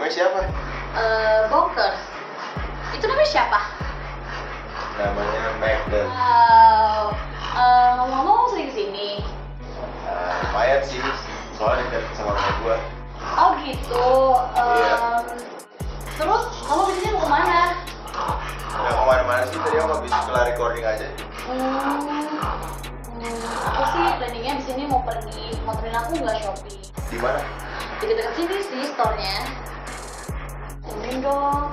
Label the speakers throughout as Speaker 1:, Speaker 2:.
Speaker 1: Namanya siapa?
Speaker 2: Bonkers. Itu namanya siapa?
Speaker 1: Namanya Magden.
Speaker 2: Ngomong sering kesini.
Speaker 1: Lumayan sih, soalnya dekat sama rumah gua.
Speaker 2: Oh gitu.
Speaker 1: Iya.
Speaker 2: Terus kamu biasanya mau kemana?
Speaker 1: Nggak kemana-mana sih, tadi aku habis kelar recording aja.
Speaker 2: Aku sih planningnya di sini mau pergi, motorin aku nggak shopping.
Speaker 1: Di mana?
Speaker 2: Di dekat sini sih store-nya. Temenin dong.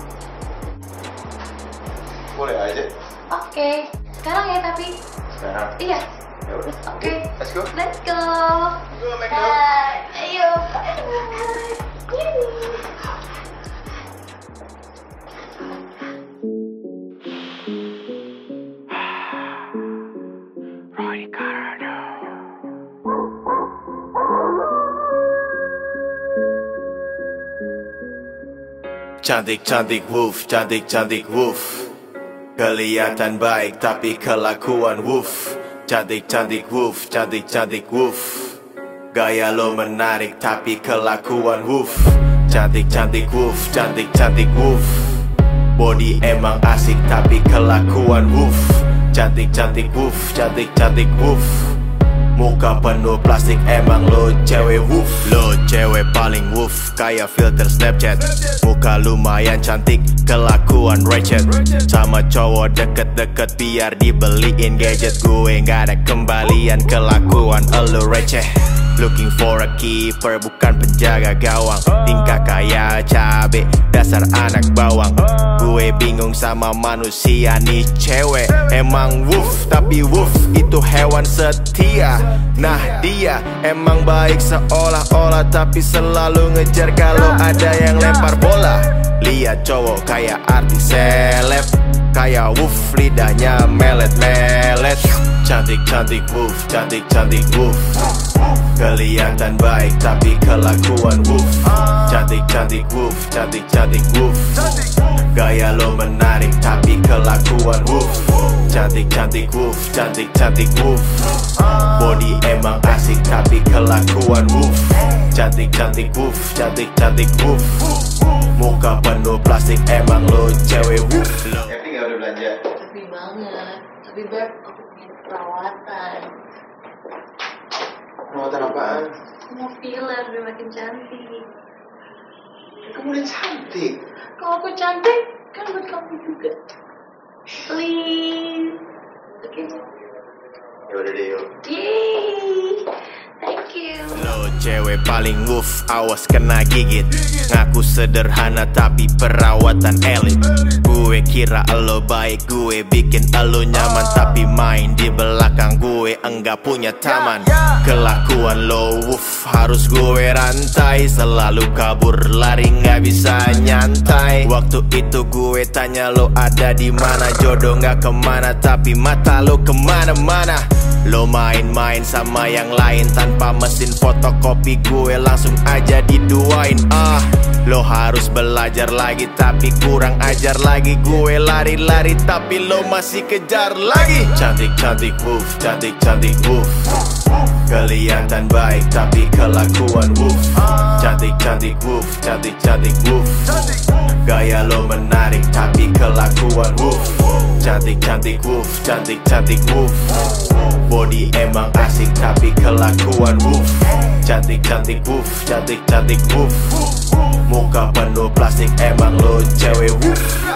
Speaker 1: Boleh aja.
Speaker 2: Oke. Sekarang ya tapi.
Speaker 1: Sekarang.
Speaker 2: Iya.
Speaker 1: Ya udah.
Speaker 2: Oke.
Speaker 1: Let's go.
Speaker 2: Let's go.
Speaker 1: Go, Magden.
Speaker 2: Bye. Ayo. Bye.
Speaker 3: Cantik-cantik woof, cantik-cantik woof. Kelihatan baik tapi kelakuan woof. Cantik-cantik woof, cantik-cantik woof. Gaya lo menarik tapi kelakuan woof. Cantik-cantik woof, cantik-cantik woof. Body emang asik tapi kelakuan woof. Cantik-cantik woof, cantik-cantik woof. Muka penuh plastik emang lo cewek woof. Lo cewek paling woof kayak filter Snapchat. Muka lumayan cantik, kelakuan recet. Sama cowok deket-deket biar dibeliin gadget. Gue gak ada kembalian, kelakuan elo receh. Looking for a keeper, bukan penjaga gawang. Tingkah kayak cabe, dasar anak bawang. Gue bingung sama manusia nih cewek. Emang woof, tapi woof itu hewan setia. Nah dia emang baik seolah-olah, tapi selalu ngejar kalau ada yang lempar bola. Lihat cowok kayak artis seleb, kayak woof lidahnya melet-melet. Cantik-cantik woof, cantik-cantik woof. Kelihatan baik tapi kelakuan woof. Cantik-cantik woof, cantik-cantik woof. Gaya lo menarik tapi kelakuan woof. Cantik-cantik woof, cantik-cantik woof. Body emang asik tapi kelakuan woof. Cantik-cantik woof, cantik-cantik woof. Muka penuh plastik emang lo cewek woof.
Speaker 1: Happy nggak udah belanja?
Speaker 2: Tapi banget. Tapi Beb, aku pengen perawatan.
Speaker 1: Perawatan apaan?
Speaker 2: Aku mau filler biar makin cantik.
Speaker 1: Kamu udah cantik.
Speaker 2: Kalau aku cantik, kan buat kamu juga. Please. Oke.
Speaker 1: Ya udah deh yuk.
Speaker 2: Yeay. Thank you.
Speaker 3: Lo cewek paling woof, awas kena gigit. Ngaku sederhana tapi perawatan elit. Gue kira lo baik, gue bikin lo nyaman. Tapi main di belakang gue enggak punya taman. Kelakuan lo woof, harus gue rantai. Selalu kabur lari gak bisa nyantai. Waktu itu gue tanya lo ada di mana. Jodoh gak kemana tapi mata lo kemana-mana. Lo main-main sama yang lain tanpa mesin fotokopi, gue langsung aja diduain. Lo harus belajar lagi tapi kurang ajar lagi. Gue lari-lari tapi lo masih kejar lagi. Cantik-cantik woof, cantik-cantik woof. Kelihatan baik tapi kelakuan woof. Cantik-cantik woof, cantik-cantik woof. Gaya lo menarik tapi kelakuan woof. Cantik-cantik woof, cantik-cantik woof. Body emang asik tapi kelakuan woof. Cantik-cantik woof, cantik-cantik woof. Muka penuh plastik emang lo cewek woof.